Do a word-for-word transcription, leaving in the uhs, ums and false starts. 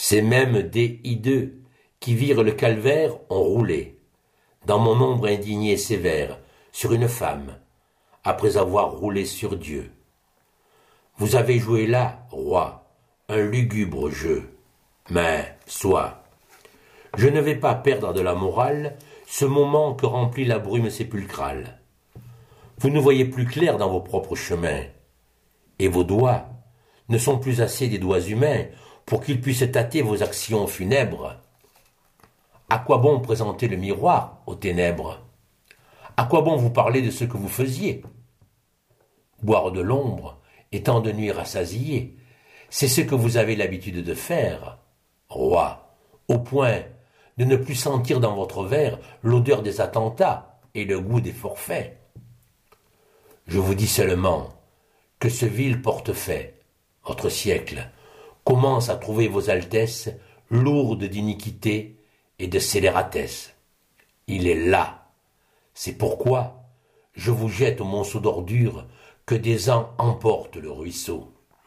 Ces mêmes dés hideux qui virent le calvaire ont roulé, dans mon ombre indignée et sévère, sur une femme, après avoir roulé sur Dieu. Vous avez joué là, roi, un lugubre jeu, mais soit. Je ne vais pas perdre de la morale ce moment que remplit la brume sépulcrale. Vous ne voyez plus clair dans vos propres chemins, et vos doigts ne sont plus assez des doigts humains pour qu'ils puissent tâter vos actions funèbres. À quoi bon présenter le miroir aux ténèbres? À quoi bon vous parler de ce que vous faisiez? Boire de l'ombre et tant de nuits rassasiées, c'est ce que vous avez l'habitude de faire, roi, au point de ne plus sentir dans votre verre l'odeur des attentats et le goût des forfaits. Je vous dis seulement que ce vil portefaix, votre siècle, commence à trouver vos altesses lourdes d'iniquité et de scélératesse. Il est là. C'est pourquoi je vous jette au monceau d'ordures que des ans emportent le ruisseau.